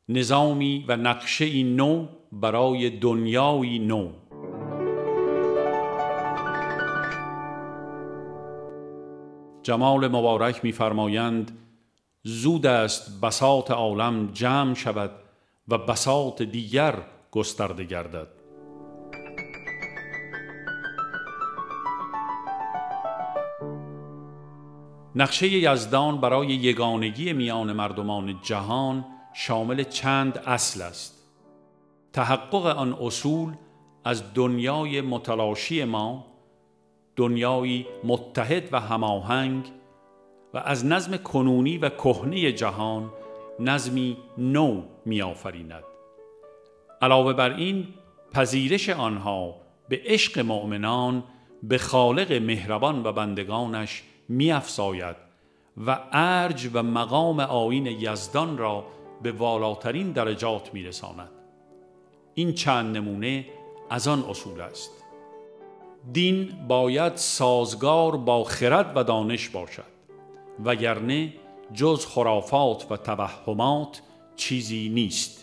نظامی و نقشه‌ای نو برای دنیایی نو. جمال مبارک می‌فرمایند زود است بساط عالم جمع شود و بساط دیگر گسترده گردد. نقشه یزدان برای یگانگی میان مردمان جهان شامل چند اصل است. تحقق آن اصول از دنیای متلاشی ما، دنیایی متحد و هماهنگ، و از نظم کنونی و کهنه جهان نظمی نو می آفریند. علاوه بر این پذیرش آنها به عشق مؤمنان به خالق مهربان و بندگانش می افزاید و ارج و مقام آیین یزدان را به والاترین درجات می رساند. این چند نمونه از آن اصول است. دین باید سازگار با خرد و دانش باشد، وگرنه جز خرافات و توهمات چیزی نیست.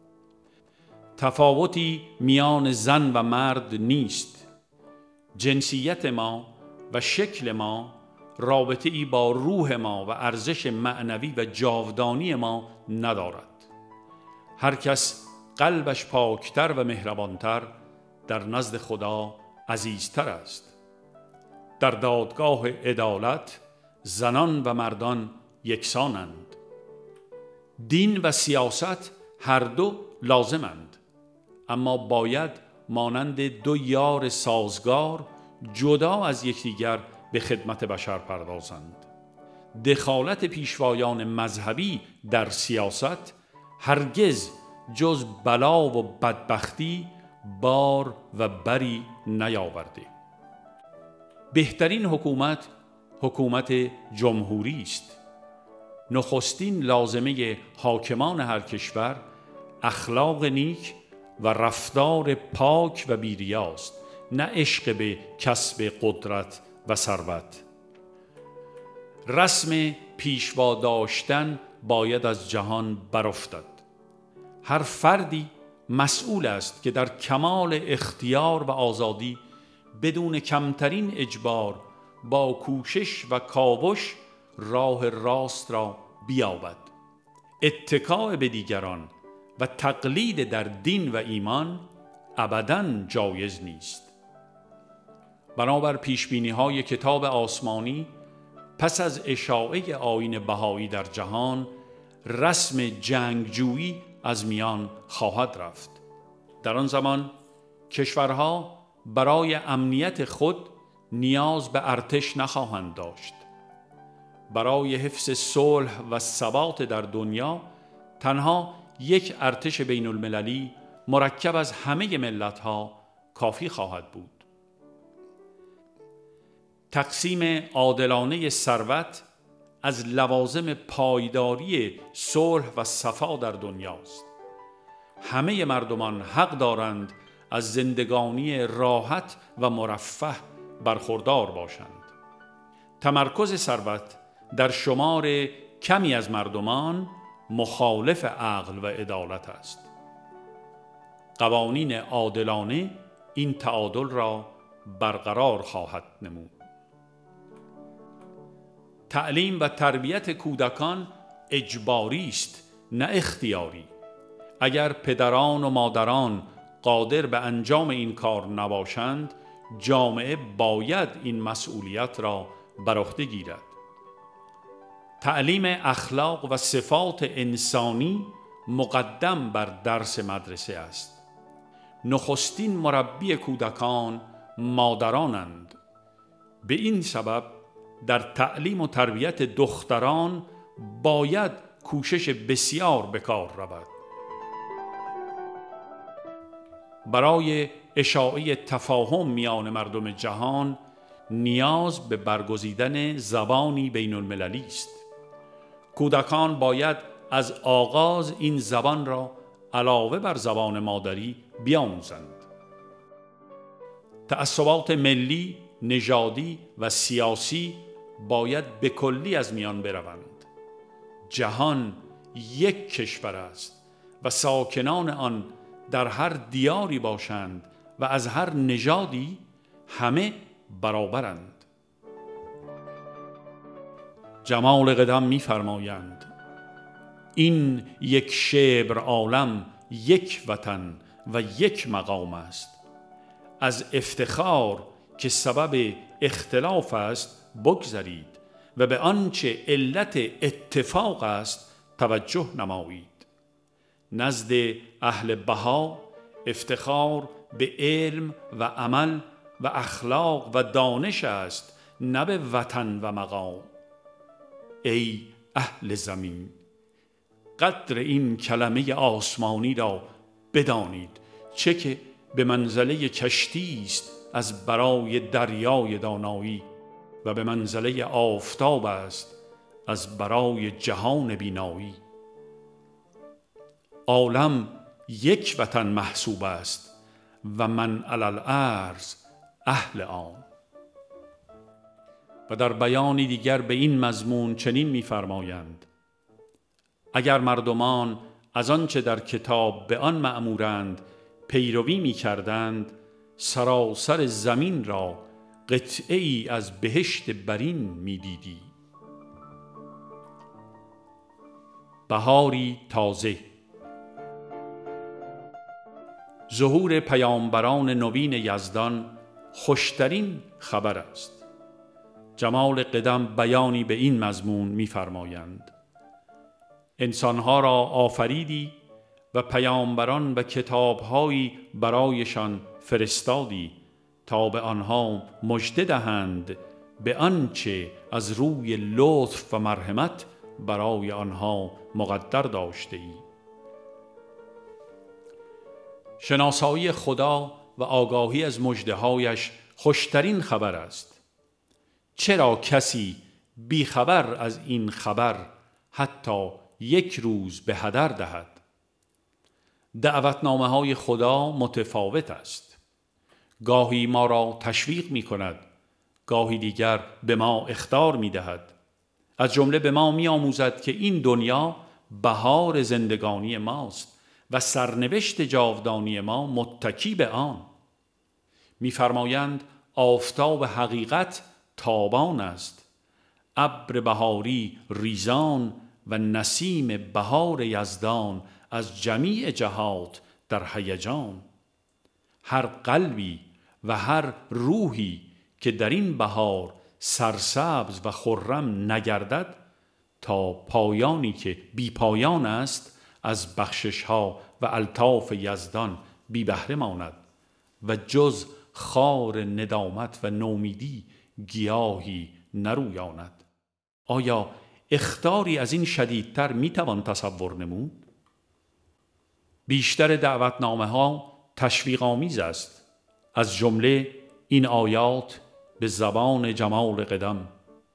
تفاوتی میان زن و مرد نیست. جنسیت ما و شکل ما رابطه ای با روح ما و ارزش معنوی و جاودانی ما ندارد. هر کس قلبش پاکتر و مهربانتر در نزد خدا عزیزتر است. در دادگاه عدالت زنان و مردان یکسانند. دین و سیاست هر دو لازمند، اما باید مانند دو یار سازگار جدا از یکدیگر به خدمت بشر پردازند. دخالت پیشوایان مذهبی در سیاست هرگز جز بلا و بدبختی بار و بری نیاورده. بهترین حکومت حکومت جمهوری است. نخستین لازمه حاکمان هر کشور اخلاق نیک و رفتار پاک و بی‌ریاست، نه عشق به کسب قدرت و ثروت. رسم پیشوا داشتن باید از جهان برافتد. هر فردی مسئول است که در کمال اختیار و آزادی بدون کمترین اجبار با کوشش و کاوش راه راست را بیابد. اتکاء به دیگران و تقلید در دین و ایمان ابداً جایز نیست. بنابر پیشبینی‌های کتاب آسمانی پس از اشاعه آیین بهایی در جهان رسم جنگجویی از میان خواهد رفت. در آن زمان کشورها برای امنیت خود نیاز به ارتش نخواهند داشت. برای حفظ صلح و ثبات در دنیا تنها یک ارتش بین المللی مرکب از همه ملت‌ها کافی خواهد بود. تقسیم عادلانه ثروت از لوازم پایداری صلح و صفا در دنیاست. همه مردمان حق دارند از زندگانی راحت و مرفه برخوردار باشند. تمرکز ثروت در شمار کمی از مردمان مخالف عقل و عدالت است. قوانین عادلانه این تعادل را برقرار خواهد نمود. تعلیم و تربیت کودکان اجباری است، نه اختیاری. اگر پدران و مادران قادر به انجام این کار نباشند، جامعه باید این مسئولیت را بر عهده گیرد. تعلیم اخلاق و صفات انسانی مقدم بر درس مدرسه است. نخستین مربی کودکان مادرانند. به این سبب در تعلیم و تربیت دختران باید کوشش بسیار به کار رود. برای اشاعه تفاهم میان مردم جهان نیاز به برگزیدن زبانی بین المللی است. کودکان باید از آغاز این زبان را علاوه بر زبان مادری بیاموزند. تعصبات ملی، نژادی و سیاسی باید به کلی از میان بروند. جهان یک کشور است و ساکنان آن در هر دیاری باشند و از هر نژادی، همه برابرند. جمال قدم می‌فرمایند این یک شبر عالم، یک وطن و یک مقام است. از افتخار که سبب اختلاف است بگذرید و به آنچه علت اتفاق است توجه نمایید. نزد اهل بها افتخار به علم و عمل و اخلاق و دانش است، نه به وطن و مقام. ای اهل زمین، قدر این کلمه آسمانی را بدانید، چه که به منزله کشتی است از برای دریای دانایی و به منزله آفتاب است از برای جهان بینایی. عالم یک وطن محسوب است و من علی الارض اهل آن. و در بیانی دیگر به این مضمون چنین می‌فرمایند اگر مردمان از آنچه در کتاب به آن مأمورند پیروی می‌کردند، سراسر زمین را قطعه ای از بهشت برین می‌دیدی. بهاری تازه. ظهور پیامبران نوین یزدان خوشترین خبر است. جمال قدم بیانی به این مضمون می‌فرمایند انسانها را آفریدی و پیامبران و کتابهایی برایشان فرستادی تا به آنها مژده دهند به آنچه از روی لطف و مرحمت برای آنها مقدر داشته ای. شناسایی خدا و آگاهی از مژده‌هایش خوشترین خبر است. چرا کسی بیخبر از این خبر حتی یک روز به هدر دهد؟ دعوتنامه‌های خدا متفاوت است. گاهی ما را تشویق می کند، گاهی دیگر به ما اخطار می دهد. از جمله به ما می آموزد که این دنیا بهار زندگانی ماست و سرنوشت جاودانی ما متکی به آن. می‌فرمایند آفتاب حقیقت تابان است، ابر بهاری ریزان و نسیم بهار یزدان از جمیع جهات در هیجان. هر قلبی و هر روحی که در این بهار سرسبز و خرم نگردد تا پایانی که بی پایان است از بخشش‌ها و الطاف یزدان بی بهره ماند و جز خار ندامت و نومیدی گیاهی نرویاند. آیا اخطاری از این شدیدتر میتوان تصور نمود؟ بیشتر دعوتنامه‌ها تشویق آمیز است، از جمله این آیات به زبان جمال قدم: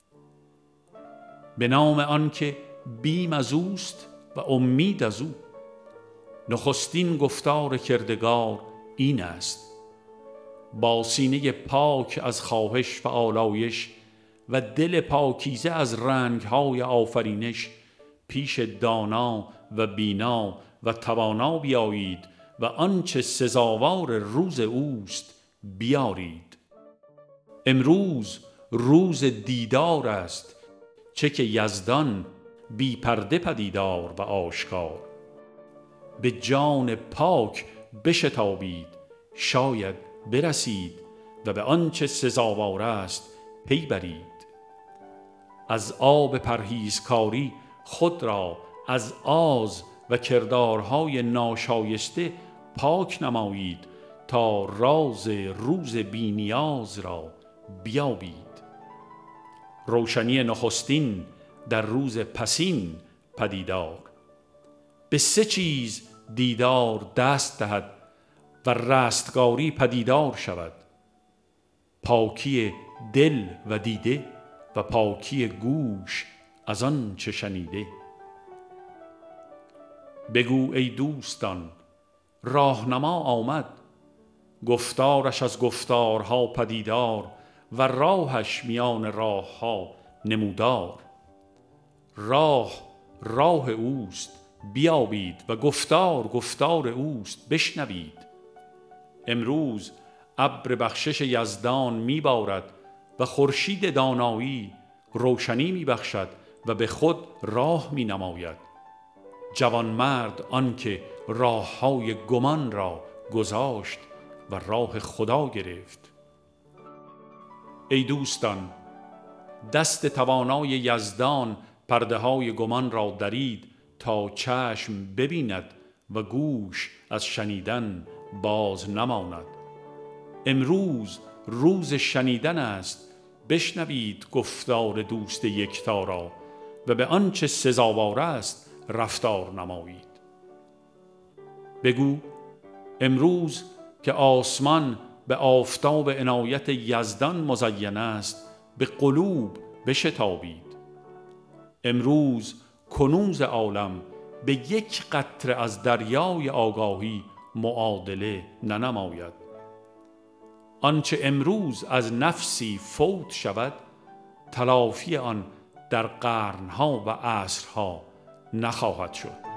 به نام آن که بیم از اوست و امید از او. نخستین گفتار کردگار این است: با سینه پاک از خواهش و آلایش و دل پاکیزه از رنگهای آفرینش پیش دانا و بینا و توانا بیایید و آنچه سزاوار روز اوست بیارید. امروز روز دیدار است، چه که یزدان بی پرده پدیدار و آشکار. به جان پاک بشتابید، شاید برسید و به آنچه سزاوار است پی برید. از آب پرهیزکاری خود را از آز و کردارهای ناشایسته پاک نمایید تا راز روز بینیاز را بیابید. روشنی نخستین در روز پسین پدیدار. به 3 چیز دیدار دست دهد و رستگاری پدیدار شود: پاکی دل و دیده و پاکی گوش از آن چه شنیده. بگو ای دوستان راهنما آمد، گفتارش از گفتارها پدیدار و راهش میان راهها نمودار. راه اوست بیابید و گفتار اوست بشنوید. امروز ابر بخشش یزدان می بارد و خورشید دانایی روشنی می بخشد و به خود راه می نماید. جوانمرد آنکه راههای گمان را گذاشت و راه خدا گرفت. ای دوستان، دست توانای یزدان پرده های گمان را درید تا چشم ببیند و گوش از شنیدن باز نماند. امروز روز شنیدن است، بشنوید گفتار دوست یکتا را و به آنچه سزاوار است رفتار نمایید. بگو امروز که آسمان به آفتاب عنایت یزدان مزین است، به قلوب بشتابید. امروز کنوز عالم به یک قطره از دریای آگاهی معادله ننماید. آنچه امروز از نفسی فوت شود، تلافی آن در قرنها و عصرها نخواهد شد.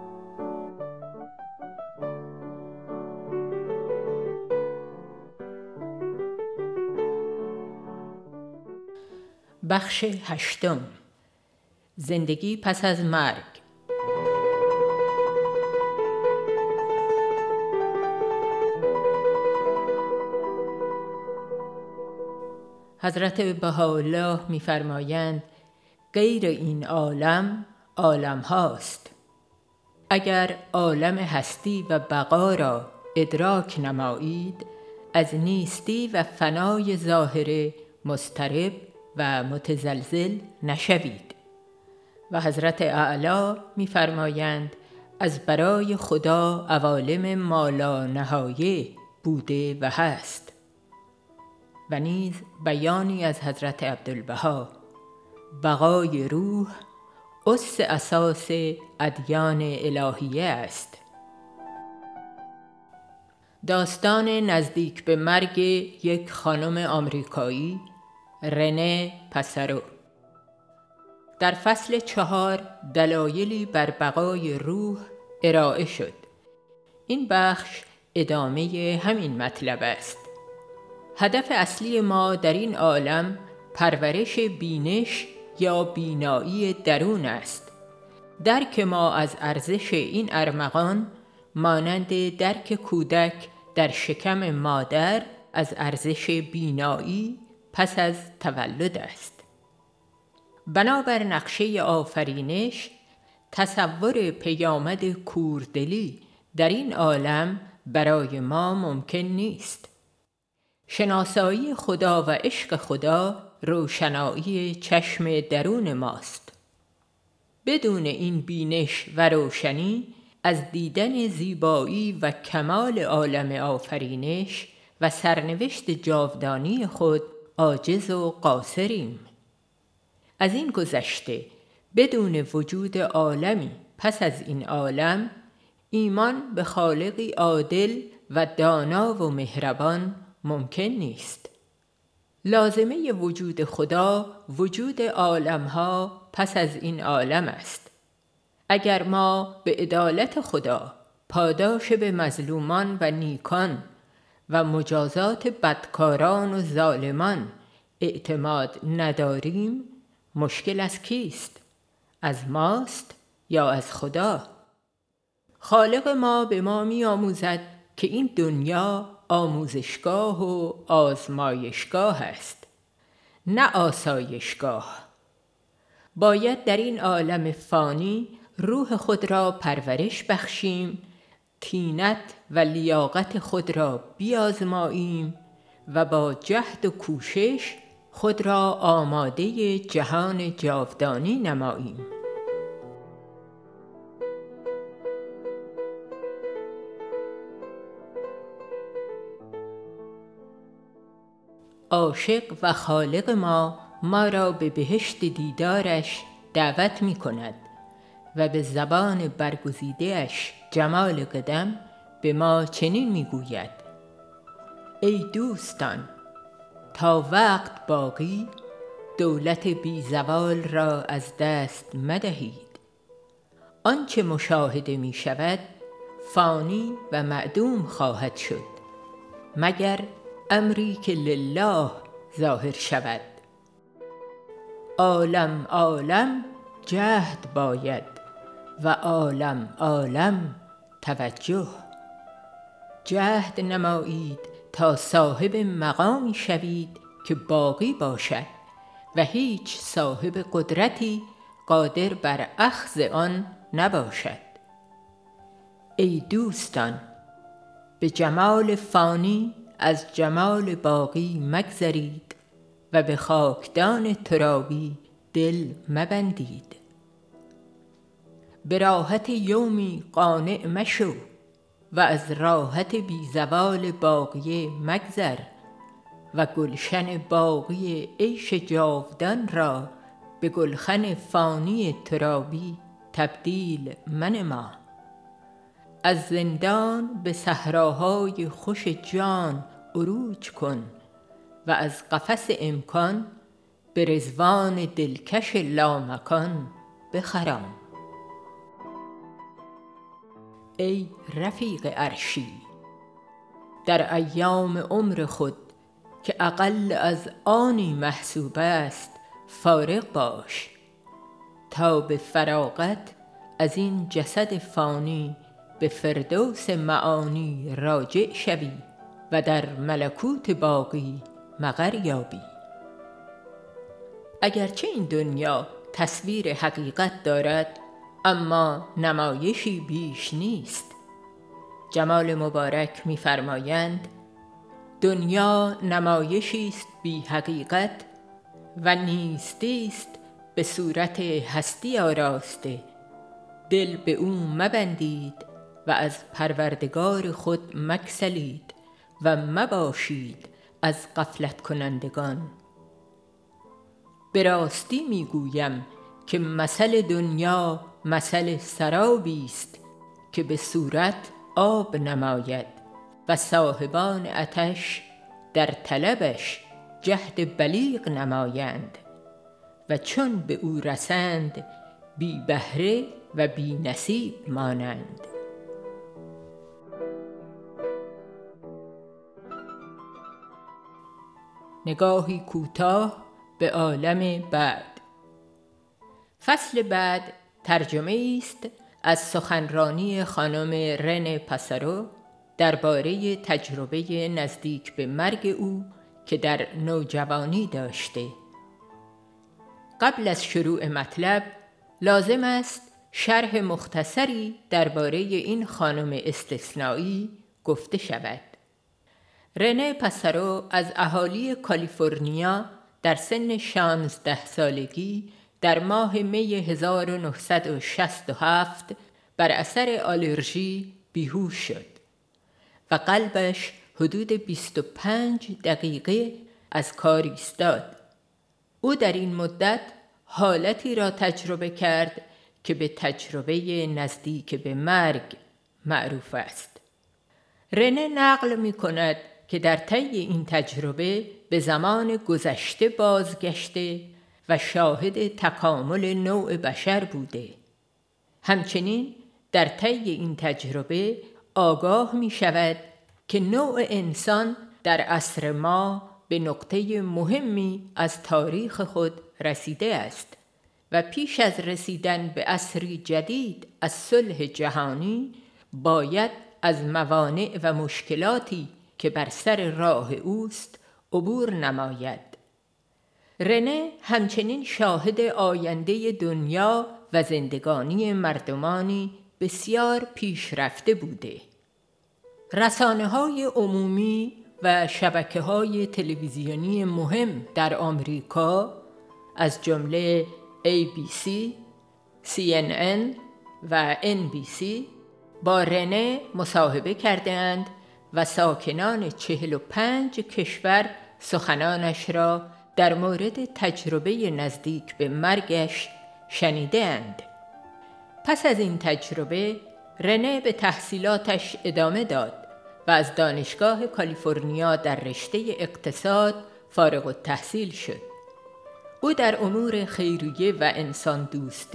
بخش 8. زندگی پس از مرگ. حضرت بهاءالله می‌فرمایند غیر این عالم عالم هاست. اگر عالم هستی و بقا را ادراک نمایید، از نیستی و فنای ظاهره مضطرب و متزلزل نشوید. و حضرت اعلی می‌فرمایند از برای خدا عوالم مالانهایه بوده و هست. و نیز بیانی از حضرت عبدالبها: بقای روح اس اساس ادیان الهیه است. داستان نزدیک به مرگ یک خانم آمریکایی، رنه پسرو. در فصل 4 دلایلی بر بقای روح ارائه شد. این بخش ادامه همین مطلب است. هدف اصلی ما در این عالم پرورش بینش یا بینایی درون است. درک ما از ارزش این ارمغان مانند درک کودک در شکم مادر از ارزش بینایی پس از تولد است. بنابر نقشه آفرینش، تصور پیامد کوردلی در این عالم برای ما ممکن نیست. شناسایی خدا و عشق خدا روشنایی چشم درون ماست. بدون این بینش و روشنی از دیدن زیبایی و کمال عالم آفرینش و سرنوشت جاودانی خود عاجز و قاصریم. از این گذشته بدون وجود عالمی پس از این عالم، ایمان به خالقی عادل و دانا و مهربان ممکن نیست. لازمه وجود خدا وجود عالمها پس از این عالم است. اگر ما به عدالت خدا، پاداش به مظلومان و نیکان و مجازات بدکاران و ظالمان اعتماد نداریم، مشکل از کیست؟ از ماست یا از خدا؟ خالق ما به ما می آموزد که این دنیا آموزشگاه و آزمایشگاه است، نه آسایشگاه. باید در این عالم فانی روح خود را پرورش بخشیم، طینت و لیاقت خود را بیازماییم و با جهد و کوشش خود را آماده جهان جاودانی نماییم. عاشق و خالق ما را به بهشت دیدارش دعوت می کند و به زبان برگزیده‌اش جمال قدم به ما چنین می گوید: ای دوستان، تا وقت باقی دولت بی زوال را از دست مدهید. آنچه مشاهده می شود فانی و معدوم خواهد شد مگر امری که لله ظاهر شود. عالم عالم جهد باید و عالم عالم توجه. جهد نمایید تا صاحب مقامی شوید که باقی باشد و هیچ صاحب قدرتی قادر بر اخذ آن نباشد. ای دوستان، به جمال فانی از جمال باقی مگذرید و به خاکدان ترابی دل مبندید. به راحت یومی قانع مشو و از راحت بی زوال باقیه مگذر و گلشن باقی عیش جاودان را به گلخن فانی ترابی تبدیل منما. از زندان به صحراهای خوش جان عروج کن و از قفس امکان به رضوان دلکش لامکان بخرام. ای رفیق عرشی، در ایام عمر خود که اقل از آنی محسوب است فارغ باش تا به فراغت از این جسد فانی به فردوس معانی راجع شوی و در ملکوت باقی مقر یابی. اگرچه این دنیا تصویر حقیقت دارد اما نمایشی بیش نیست. جمال مبارک می‌فرمایند دنیا نمایشی است بی حقیقت و نیستی است به صورت هستی آراسته. دل به او مبندید و از پروردگار خود مگسلید و مباشید از غفلت کنندگان. به راستی میگویم که مثل دنیا مثل سرابی است که به صورت آب نماید و صاحبان آتش در طلبش جهد بلیغ نمایند و چون به او رسند بی بهره و بی نصیب مانند. نگاهی کوتاه به عالم بعد. فصل بعد ترجمه است از سخنرانی خانم رنه پاسارو درباره تجربه نزدیک به مرگ او که در نوجوانی داشته. قبل از شروع مطلب لازم است شرح مختصری درباره این خانم استثنایی گفته شود. رنه پاسارو از اهالی کالیفرنیا در سن 16 سالگی در ماه می 1967 بر اثر آلرژی بیهوش شد و قلبش حدود 25 دقیقه از کار ایستاد. او در این مدت حالتی را تجربه کرد که به تجربه نزدیک به مرگ معروف است. رنه نقل می کند که در طی این تجربه به زمان گذشته بازگشته و شاهد تکامل نوع بشر بوده. همچنین در طی این تجربه آگاه می شود که نوع انسان در عصر ما به نقطه مهمی از تاریخ خود رسیده است و پیش از رسیدن به عصری جدید از صلح جهانی باید از موانع و مشکلاتی که بر سر راه اوست عبور نماید. رنه همچنین شاهد آینده دنیا و زندگانی مردمانی بسیار پیشرفته بوده. رسانه‌های عمومی و شبکه‌های تلویزیونی مهم در آمریکا از جمله ABC، CNN و NBC با رنه مصاحبه کردند و ساکنان 45 کشور سخنانش را در مورد تجربه نزدیک به مرگش شنیدند. پس از این تجربه رنه به تحصیلاتش ادامه داد و از دانشگاه کالیفرنیا در رشته اقتصاد فارغ التحصیل شد. او در امور خیریه و انسان دوستی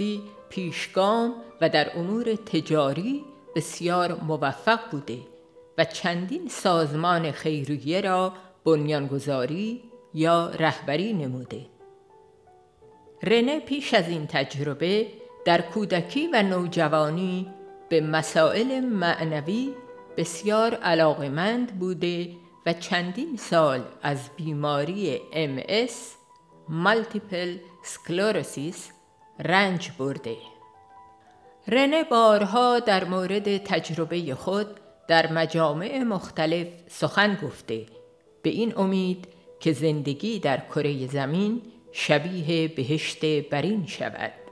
پیشگام و در امور تجاری بسیار موفق بوده و چندین سازمان خیریه را بنیانگذاری یا رهبری نموده. رنه پیش از این تجربه در کودکی و نوجوانی به مسائل معنوی بسیار علاقمند بوده و چندین سال از بیماری MS مالتیپل اسکلروسیس رنج برده. رنه بارها در مورد تجربه خود در مجامع مختلف سخن گفته، به این امید که زندگی در کره زمین شبیه بهشت برین شود.